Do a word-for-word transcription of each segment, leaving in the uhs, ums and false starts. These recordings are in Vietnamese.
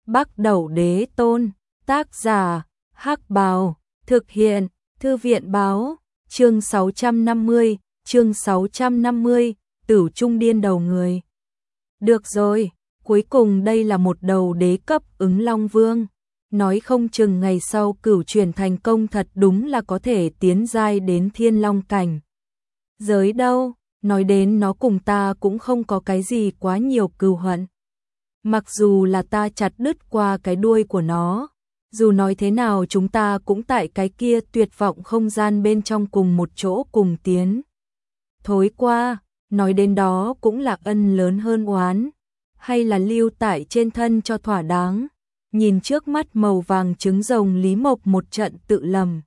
Bắc Đẩu Đế Tôn, tác giả, Hắc Bào, thực hiện, Thư viện Báo, chương sáu trăm năm mươi, chương sáu trăm năm mươi, Tử Trung Điên Đầu Người. Được rồi, cuối cùng đây là một đầu đế cấp ứng Long Vương. Nói không chừng ngày sau cửu chuyển thành công thật đúng là có thể tiến giai đến thiên long cảnh. Giới đâu, nói đến nó cùng ta cũng không có cái gì quá nhiều cừu hận. Mặc dù là ta chặt đứt qua cái đuôi của nó, dù nói thế nào chúng ta cũng tại cái kia tuyệt vọng không gian bên trong cùng một chỗ cùng tiến. Thối qua, nói đến đó cũng là ân lớn hơn oán, hay là lưu tại trên thân cho thỏa đáng. Nhìn trước mắt màu vàng trứng rồng Lý Mộc một trận tự lầm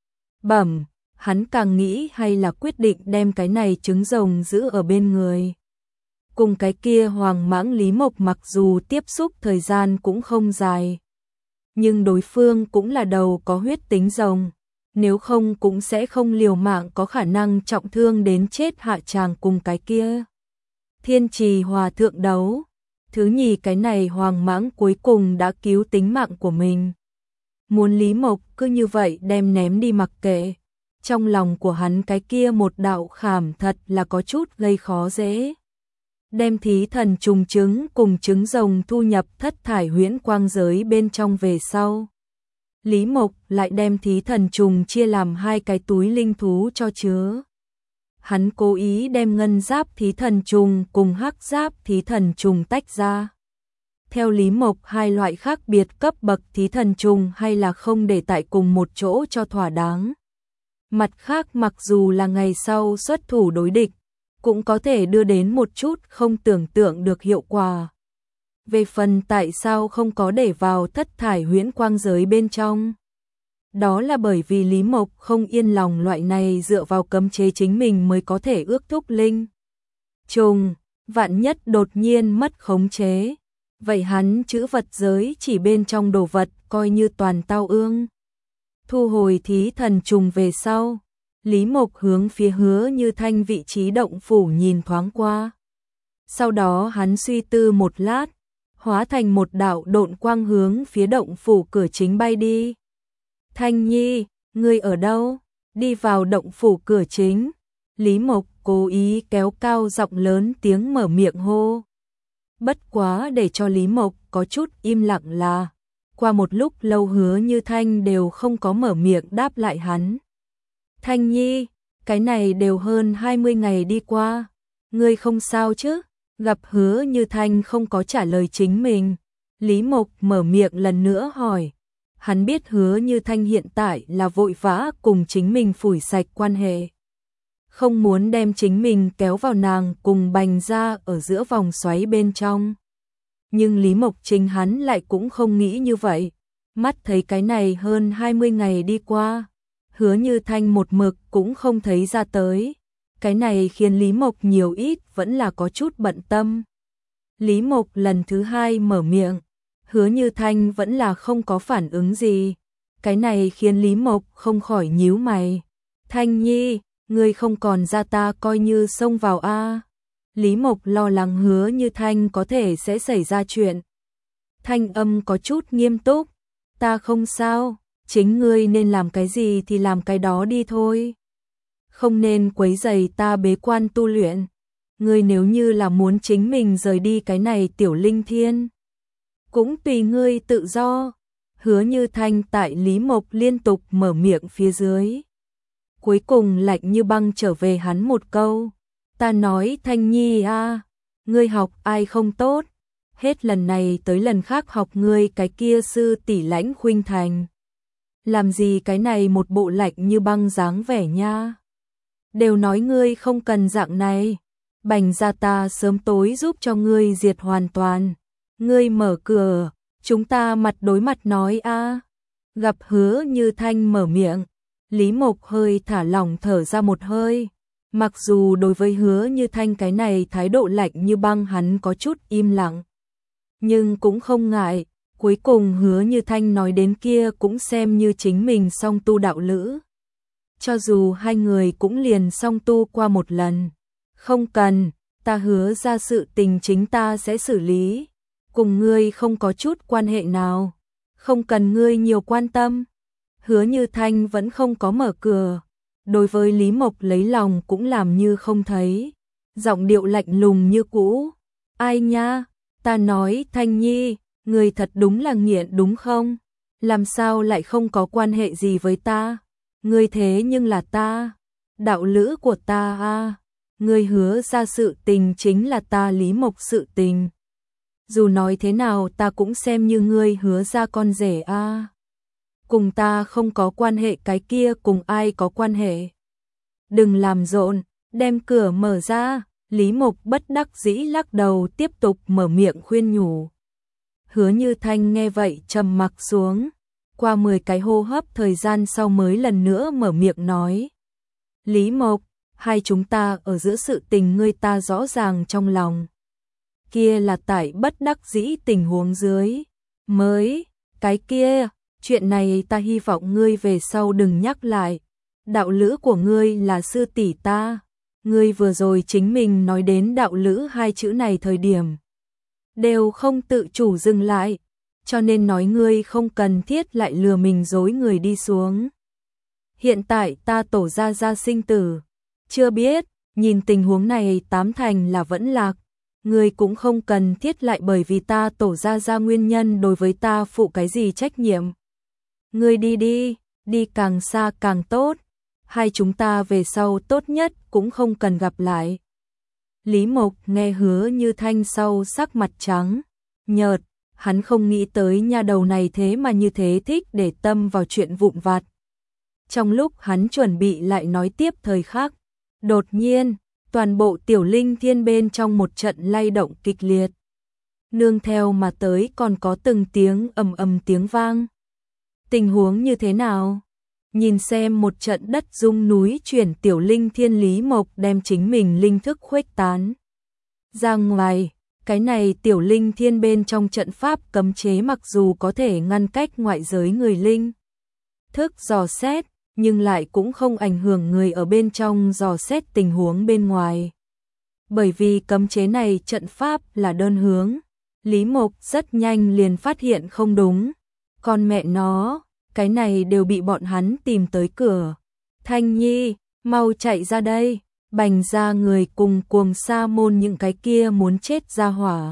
bẩm, hắn càng nghĩ hay là quyết định đem cái này trứng rồng giữ ở bên người. Cùng cái kia hoàng mãng Lý Mộc mặc dù tiếp xúc thời gian cũng không dài, nhưng đối phương cũng là đầu có huyết tính rồng, nếu không cũng sẽ không liều mạng có khả năng trọng thương đến chết hạ tràng cùng cái kia Thiên Trì Hòa Thượng đấu. Thứ nhì, cái này hoàng mãng cuối cùng đã cứu tính mạng của mình. Muốn Lý Mộc cứ như vậy đem ném đi mặc kệ, trong lòng của hắn cái kia một đạo khảm thật là có chút gây khó dễ. Đem thí thần trùng trứng cùng trứng rồng thu nhập thất thải huyễn quang giới bên trong về sau. Lý Mộc lại đem thí thần trùng chia làm hai cái túi linh thú cho chứa. Hắn cố ý đem ngân giáp thí thần trùng cùng hắc giáp thí thần trùng tách ra. Theo Lý Mộc, hai loại khác biệt cấp bậc thí thần trùng hay là không để tại cùng một chỗ cho thỏa đáng. Mặt khác, mặc dù là ngày sau xuất thủ đối địch, cũng có thể đưa đến một chút không tưởng tượng được hiệu quả. Về phần tại sao không có để vào thất thải huyễn quang giới bên trong, đó là bởi vì Lý Mộc không yên lòng loại này dựa vào cấm chế chính mình mới có thể ước thúc linh trùng, vạn nhất đột nhiên mất khống chế, vậy hắn chữ vật giới chỉ bên trong đồ vật coi như toàn tao ương. Thu hồi thí thần trùng về sau, Lý Mộc hướng phía Hứa Như Thanh vị trí động phủ nhìn thoáng qua. Sau đó hắn suy tư một lát, hóa thành một đạo độn quang hướng phía động phủ cửa chính bay đi. Thanh Nhi, ngươi ở đâu? Đi vào động phủ cửa chính. Lý Mộc cố ý kéo cao giọng lớn tiếng mở miệng hô. Bất quá để cho Lý Mộc có chút im lặng là, qua một lúc lâu Hứa Như Thanh đều không có mở miệng đáp lại hắn. Thanh Nhi, cái này đều hơn hai mươi ngày đi qua, ngươi không sao chứ? Gặp Hứa Như Thanh không có trả lời chính mình, Lý Mộc mở miệng lần nữa hỏi. Hắn biết Hứa Như Thanh hiện tại là vội vã cùng chính mình phủi sạch quan hệ, không muốn đem chính mình kéo vào nàng cùng Bành ra ở giữa vòng xoáy bên trong. Nhưng Lý Mộc chính hắn lại cũng không nghĩ như vậy. Mắt thấy cái này hơn hai mươi ngày đi qua, Hứa Như Thanh một mực cũng không thấy ra tới. Cái này khiến Lý Mộc nhiều ít vẫn là có chút bận tâm. Lý Mộc lần thứ hai mở miệng, Hứa Như Thanh vẫn là không có phản ứng gì. Cái này khiến Lý Mộc không khỏi nhíu mày. Thanh Nhi, ngươi không còn ra ta coi như xông vào a. Lý Mộc lo lắng Hứa Như Thanh có thể sẽ xảy ra chuyện. Thanh âm có chút nghiêm túc. Ta không sao, chính ngươi nên làm cái gì thì làm cái đó đi thôi. Không nên quấy rầy ta bế quan tu luyện. Ngươi nếu như là muốn chính mình rời đi cái này tiểu linh thiên, cũng tùy ngươi tự do. Hứa Như Thanh tại Lý Mộc liên tục mở miệng phía dưới, cuối cùng lạnh như băng trở về hắn một câu. Ta nói Thanh Nhi a, ngươi học ai không tốt, hết lần này tới lần khác học ngươi cái kia sư tỷ Lãnh Khuynh Thành. Làm gì cái này một bộ lạnh như băng dáng vẻ nha. Đều nói ngươi không cần dạng này, Bành gia ta sớm tối giúp cho ngươi diệt hoàn toàn. Ngươi mở cửa, chúng ta mặt đối mặt nói a. Gặp Hứa Như Thanh mở miệng, Lý Mộc hơi thả lỏng thở ra một hơi. Mặc dù đối với Hứa Như Thanh cái này thái độ lạnh như băng hắn có chút im lặng, nhưng cũng không ngại. Cuối cùng Hứa Như Thanh nói đến kia cũng xem như chính mình song tu đạo lữ. Cho dù hai người cũng liền song tu qua một lần. Không cần, ta hứa ra sự tình chính ta sẽ xử lý. cùng ngươi không có chút quan hệ nào, không cần ngươi nhiều quan tâm. Hứa Như Thanh vẫn không có mở cửa, đối với Lý Mộc lấy lòng cũng làm như không thấy, giọng điệu lạnh lùng như cũ. Ai nha, ta nói Thanh Nhi, ngươi thật đúng là nghiện đúng không? Làm sao lại không có quan hệ gì với ta? Ngươi thế nhưng là ta, đạo lữ của ta a. Ngươi hứa ra sự tình chính là ta Lý Mộc sự tình. Dù nói thế nào ta cũng xem như ngươi hứa ra con rể a. Cùng ta không có quan hệ, cái kia cùng ai có quan hệ? Đừng làm rộn, đem cửa mở ra. Lý Mộc bất đắc dĩ lắc đầu, tiếp tục mở miệng khuyên nhủ. Hứa Như Thanh nghe vậy trầm mặc xuống, qua mười cái hô hấp thời gian sau mới lần nữa mở miệng nói. Lý Mộc, hai chúng ta ở giữa sự tình ngươi ta rõ ràng trong lòng. Kia là tại bất đắc dĩ tình huống dưới. Mới, cái kia, chuyện này ta hy vọng ngươi về sau đừng nhắc lại. Đạo lữ của ngươi là sư tỷ ta. Ngươi vừa rồi chính mình nói đến đạo lữ hai chữ này thời điểm đều không tự chủ dừng lại, cho nên nói ngươi không cần thiết lại lừa mình dối người đi xuống. Hiện tại ta tổ ra ra sinh tử, chưa biết, nhìn tình huống này tám thành là vẫn lạc, ngươi cũng không cần thiết lại bởi vì ta tổ ra ra nguyên nhân đối với ta phụ cái gì trách nhiệm. Ngươi đi đi, đi càng xa càng tốt, hai chúng ta về sau tốt nhất cũng không cần gặp lại. Lý Mộc nghe Hứa Như Thanh sau sắc mặt trắng nhợt, hắn không nghĩ tới nha đầu này thế mà như thế thích để tâm vào chuyện vụn vặt. Trong lúc hắn chuẩn bị lại nói tiếp thời khắc, đột nhiên, toàn bộ Tiểu Linh Thiên bên trong một trận lay động kịch liệt. Nương theo mà tới còn có từng tiếng ầm ầm tiếng vang. Tình huống như thế nào? Nhìn xem một trận đất rung núi chuyển, Tiểu Linh Thiên Lý Mộc đem chính mình linh thức khuếch tán ra ngoài. Cái này Tiểu Linh Thiên bên trong trận pháp cấm chế mặc dù có thể ngăn cách ngoại giới người linh thức dò xét, nhưng lại cũng không ảnh hưởng người ở bên trong dò xét tình huống bên ngoài. Bởi vì cấm chế này trận pháp là đơn hướng, Lý Mộc rất nhanh liền phát hiện không đúng. Con mẹ nó, cái này đều bị bọn hắn tìm tới cửa. Thanh Nhi, mau chạy ra đây, bành ra người cùng cuồng sa môn những cái kia muốn chết ra hỏa.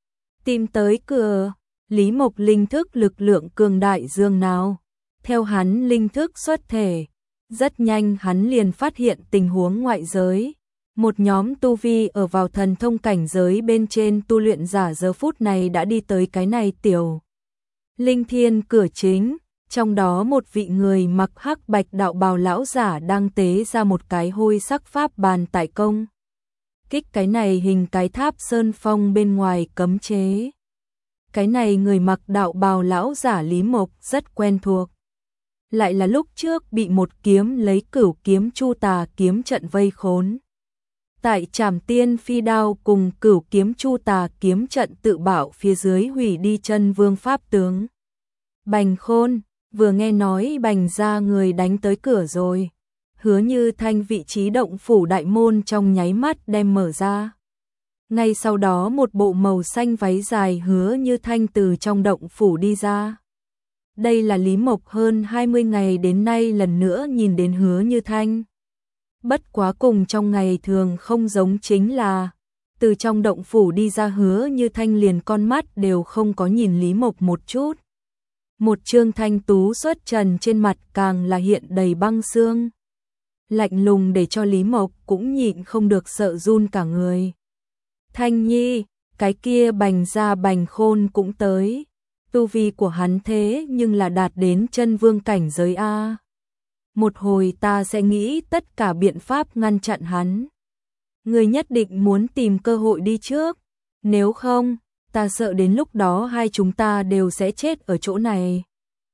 Tìm tới cửa, Lý Mộc linh thức lực lượng cường đại dương nào. Theo hắn linh thức xuất thể, rất nhanh hắn liền phát hiện tình huống ngoại giới. Một nhóm tu vi ở vào thần thông cảnh giới bên trên tu luyện giả giờ phút này đã đi tới cái này Tiểu Linh Thiên cửa chính. Trong đó một vị người mặc hắc bạch đạo bào lão giả đang tế ra một cái hôi sắc pháp bàn tại công kích cái này hình cái tháp sơn phong bên ngoài cấm chế. Cái này người mặc đạo bào lão giả Lý Mộc rất quen thuộc. Lại là lúc trước bị một kiếm lấy Cửu Kiếm Chu Tà kiếm trận vây khốn. Tại Trảm Tiên Phi Đao cùng Cửu Kiếm Chu Tà kiếm trận tự bảo phía dưới hủy đi chân vương pháp tướng. Bành Khôn vừa nghe nói bành ra người đánh tới cửa rồi. Hứa Như Thanh vị trí động phủ đại môn trong nháy mắt đem mở ra. Ngay sau đó một bộ màu xanh váy dài Hứa Như Thanh từ trong động phủ đi ra. Đây là Lý Mộc hơn hai mươi ngày đến nay lần nữa nhìn đến Hứa Như Thanh. Bất quá cùng trong ngày thường không giống chính là, từ trong động phủ đi ra Hứa Như Thanh liền con mắt đều không có nhìn Lý Mộc một chút. Một trương thanh tú xuất trần trên mặt càng là hiện đầy băng xương. Lạnh lùng để cho Lý Mộc cũng nhịn không được sợ run cả người. Thanh Nhi, cái kia bành ra bành khôn cũng tới. Tu vi của hắn thế nhưng là đạt đến chân vương cảnh giới A. Một hồi ta sẽ nghĩ tất cả biện pháp ngăn chặn hắn. Người nhất định muốn tìm cơ hội đi trước. Nếu không, ta sợ đến lúc đó hai chúng ta đều sẽ chết ở chỗ này.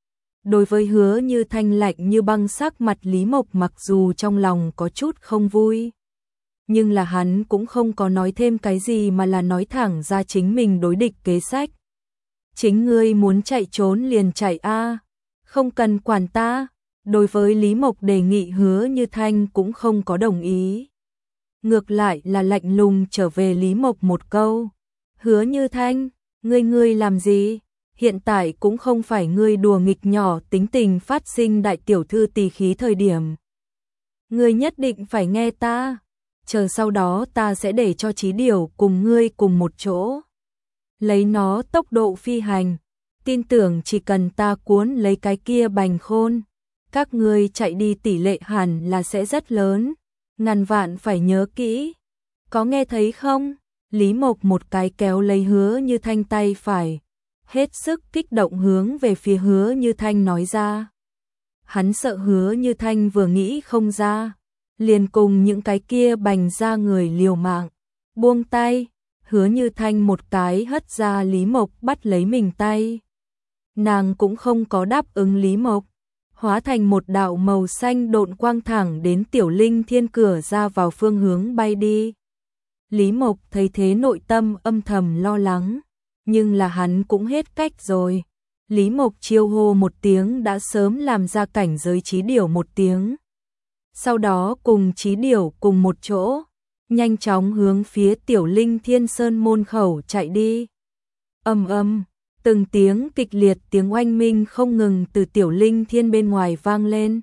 Đối với Hứa Như Thanh lạnh như băng sắc mặt Lý Mộc mặc dù trong lòng có chút không vui. Nhưng là hắn cũng không có nói thêm cái gì mà là nói thẳng ra chính mình đối địch kế sách. Chính ngươi muốn chạy trốn liền chạy a, không cần quản ta. Đối với Lý Mộc đề nghị Hứa Như Thanh cũng không có đồng ý. Ngược lại là lạnh lùng trở về Lý Mộc một câu. Hứa Như Thanh, Ngươi ngươi làm gì? Hiện tại cũng không phải ngươi đùa nghịch nhỏ tính tình phát sinh đại tiểu thư tỳ khí thời điểm. Ngươi nhất định phải nghe ta, chờ sau đó ta sẽ để cho Chí Điểu cùng ngươi cùng một chỗ. Lấy nó tốc độ phi hành, tin tưởng chỉ cần ta cuốn lấy cái kia bành khôn, các ngươi chạy đi tỷ lệ hẳn là sẽ rất lớn, ngàn vạn phải nhớ kỹ. Có nghe thấy không? Lý Mộc một cái kéo lấy Hứa Như Thanh tay phải, hết sức kích động hướng về phía Hứa Như Thanh nói ra. Hắn sợ Hứa Như Thanh vừa nghĩ không ra, liền cùng những cái kia bành ra người liều mạng, buông tay. Hứa Như Thanh một cái hất ra Lý Mộc bắt lấy mình tay. Nàng cũng không có đáp ứng Lý Mộc, hóa thành một đạo màu xanh độn quang thẳng đến Tiểu Linh Thiên cửa ra vào phương hướng bay đi. Lý Mộc thấy thế nội tâm âm thầm lo lắng, nhưng là hắn cũng hết cách rồi. Lý Mộc chiêu hô một tiếng đã sớm làm ra cảnh giới Chí Điểu một tiếng. Sau đó cùng Chí Điểu cùng một chỗ, nhanh chóng hướng phía Tiểu Linh Thiên Sơn môn khẩu chạy đi. Ầm ầm, từng tiếng kịch liệt tiếng oanh minh không ngừng từ Tiểu Linh Thiên bên ngoài vang lên.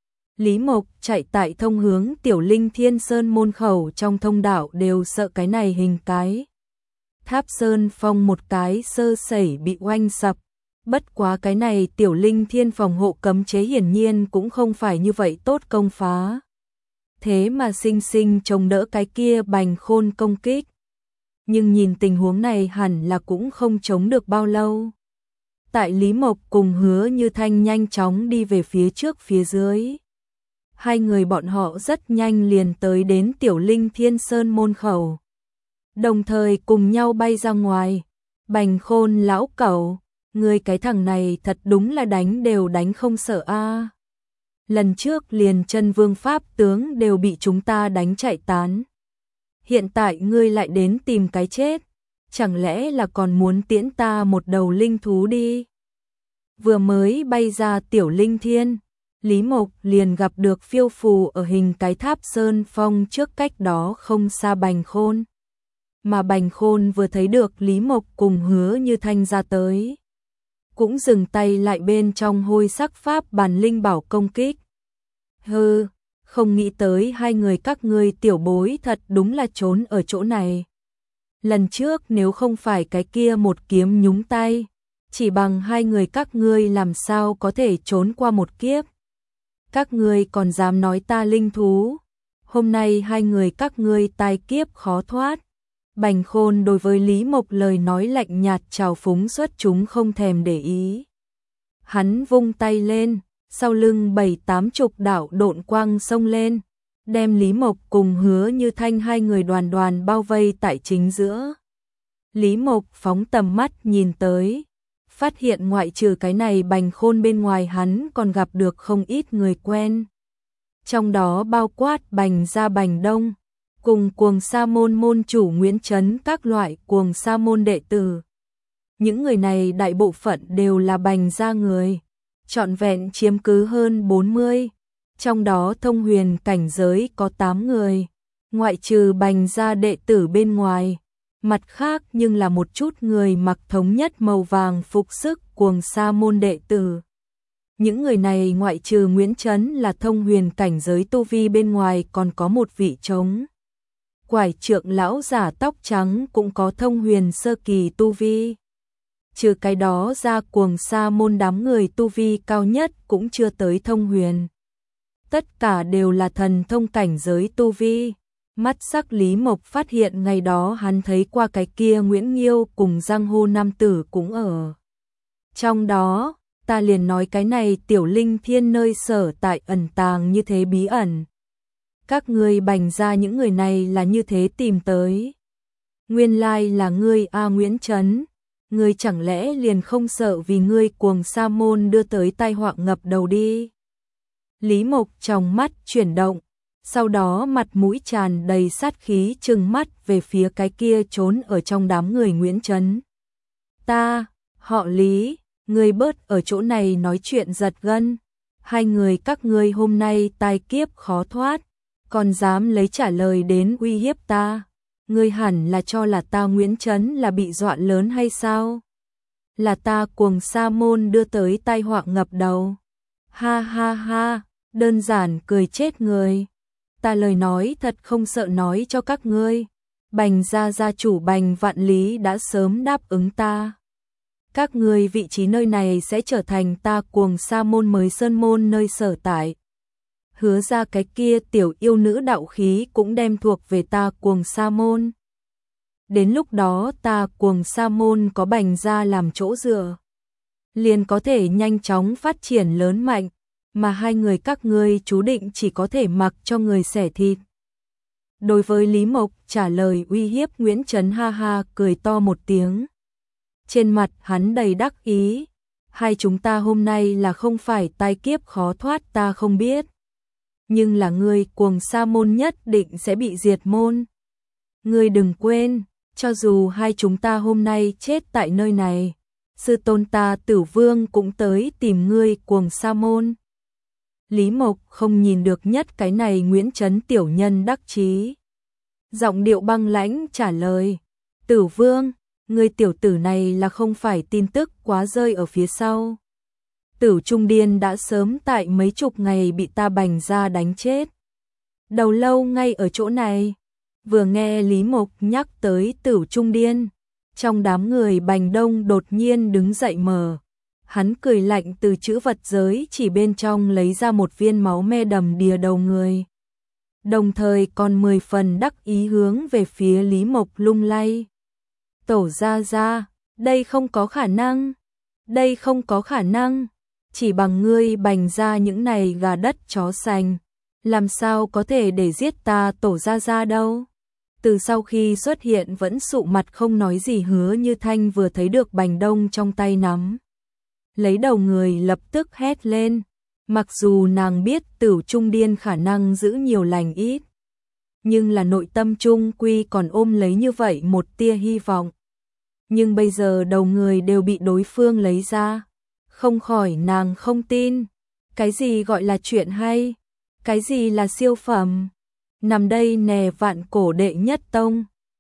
Lý Mộc chạy tại thông hướng Tiểu Linh Thiên Sơn môn khẩu trong thông đạo đều sợ cái này hình cái. Tháp Sơn Phong một cái sơ sẩy bị oanh sập, bất quá cái này Tiểu Linh Thiên phòng hộ cấm chế hiển nhiên cũng không phải như vậy tốt công phá. Thế mà sinh sinh chống đỡ cái kia bành khôn công kích. Nhưng nhìn tình huống này hẳn là cũng không chống được bao lâu. Tại Lý Mộc cùng Hứa Như Thanh nhanh chóng đi về phía trước phía dưới. Hai người bọn họ rất nhanh liền tới đến Tiểu Linh Thiên Sơn môn khẩu. Đồng thời cùng nhau bay ra ngoài. Bành khôn lão cẩu, ngươi cái thằng này thật đúng là đánh đều đánh không sợ a. Lần trước liền chân vương pháp tướng đều bị chúng ta đánh chạy tán. Hiện tại ngươi lại đến tìm cái chết, chẳng lẽ là còn muốn tiễn ta một đầu linh thú đi? Vừa mới bay ra Tiểu Linh Thiên, Lý Mộc liền gặp được phiêu phù ở hình cái tháp Sơn Phong trước cách đó không xa Bành Khôn. Mà Bành Khôn vừa thấy được Lý Mộc cùng Hứa Như Thanh ra tới, cũng dừng tay lại bên trong hôi sắc pháp bản linh bảo công kích. Hừ, không nghĩ tới hai người các ngươi tiểu bối thật đúng là trốn ở chỗ này. Lần trước nếu không phải cái kia một kiếm nhúng tay, chỉ bằng hai người các ngươi làm sao có thể trốn qua một kiếp. Các ngươi còn dám nói ta linh thú, hôm nay hai người các ngươi tai kiếp khó thoát. Bành Khôn đối với Lý Mộc lời nói lạnh nhạt trào phúng xuất chúng không thèm để ý. Hắn vung tay lên, sau lưng bảy tám chục đạo độn quang xông lên, đem Lý Mộc cùng Hứa Như Thanh hai người đoàn đoàn bao vây tại chính giữa. Lý Mộc phóng tầm mắt nhìn tới, phát hiện ngoại trừ cái này Bành Khôn bên ngoài hắn còn gặp được không ít người quen. Trong đó bao quát Bành gia Bành Đông, cùng Cuồng Sa môn môn chủ Nguyễn Trấn các loại Cuồng Sa môn đệ tử. Những người này đại bộ phận đều là Bành gia người, trọn vẹn chiếm cứ hơn bốn mươi, trong đó thông huyền cảnh giới có tám người, ngoại trừ Bành gia đệ tử bên ngoài. Mặt khác nhưng là một chút người mặc thống nhất màu vàng phục sức Cuồng Sa môn đệ tử. Những người này ngoại trừ Nguyễn Trấn là thông huyền cảnh giới tu vi bên ngoài còn có một vị trống quải trượng lão giả tóc trắng cũng có thông huyền sơ kỳ tu vi. Trừ cái đó ra Cuồng Sa môn đám người tu vi cao nhất cũng chưa tới thông huyền. Tất cả đều là thần thông cảnh giới tu vi. Mắt sắc Lý Mộc phát hiện ngày đó hắn thấy qua cái kia Nguyễn Nghiêu cùng giang hồ nam tử cũng ở. Trong đó, ta liền nói cái này Tiểu Linh Thiên nơi sở tại ẩn tàng như thế bí ẩn. Các ngươi Bành ra những người này là như thế tìm tới. Nguyên lai là ngươi A Nguyễn Trấn, ngươi chẳng lẽ liền không sợ vì ngươi Cuồng Sa môn đưa tới tai họa ngập đầu đi. Lý Mộc trong mắt chuyển động, sau đó mặt mũi tràn đầy sát khí trừng mắt về phía cái kia trốn ở trong đám người Nguyễn Trấn. Ta, họ Lý, ngươi bớt ở chỗ này nói chuyện giật gân, hai người các ngươi hôm nay tai kiếp khó thoát, còn dám lấy trả lời đến uy hiếp ta. Ngươi hẳn là cho là ta Nguyễn Chấn là bị dọa lớn hay sao? Là ta Cuồng Sa Môn đưa tới tai họa ngập đầu. Ha ha ha, đơn giản cười chết người. Ta lời nói thật không sợ nói cho các ngươi. Bành gia gia chủ Bành Vạn Lý đã sớm đáp ứng ta. Các ngươi vị trí nơi này sẽ trở thành ta Cuồng Sa Môn mới sơn môn nơi sở tại. Hứa ra cái kia tiểu yêu nữ đạo khí cũng đem thuộc về ta Cuồng Sa Môn. Đến lúc đó ta Cuồng Sa Môn có Bành gia làm chỗ dựa, liền có thể nhanh chóng phát triển lớn mạnh, mà hai người các ngươi chú định chỉ có thể mặc cho người xẻ thịt. Đối với Lý Mộc trả lời uy hiếp, Nguyễn Chấn ha ha cười to một tiếng. Trên mặt hắn đầy đắc ý. Hai chúng ta hôm nay là không phải tai kiếp khó thoát ta không biết. Nhưng là ngươi Cuồng Sa Môn nhất định sẽ bị diệt môn. Ngươi đừng quên, cho dù hai chúng ta hôm nay chết tại nơi này, sư tôn ta Tử Vương cũng tới tìm ngươi Cuồng Sa Môn. Lý Mộc không nhìn được nhất cái này Nguyễn Chấn tiểu nhân đắc chí. Giọng điệu băng lãnh trả lời, Tử Vương, ngươi tiểu tử này là không phải tin tức quá rơi ở phía sau. Tử Trung Điên đã sớm tại mấy chục ngày bị ta Bành gia đánh chết. Đầu lâu ngay ở chỗ này. Vừa nghe Lý Mộc nhắc tới Tử Trung Điên, trong đám người Bành Đông đột nhiên đứng dậy mờ. Hắn cười lạnh từ chữ vật giới chỉ bên trong lấy ra một viên máu me đầm đìa đầu người. Đồng thời còn mười phần đắc ý hướng về phía Lý Mộc lung lay. Tổ gia gia, đây không có khả năng. Đây không có khả năng. Chỉ bằng ngươi Bành gia những này gà đất chó sành, làm sao có thể để giết ta tổ gia gia đâu. Từ sau khi xuất hiện vẫn sụ mặt không nói gì Hứa Như Thanh vừa thấy được Bành Đông trong tay nắm lấy đầu người lập tức hét lên. Mặc dù nàng biết Tử Trung Điên khả năng giữ nhiều lành ít, nhưng là nội tâm trung quy còn ôm lấy như vậy một tia hy vọng. Nhưng bây giờ đầu người đều bị đối phương lấy ra, không khỏi nàng không tin. Cái gì gọi là chuyện hay? Cái gì là siêu phẩm? Nằm đây nè vạn cổ đệ nhất tông.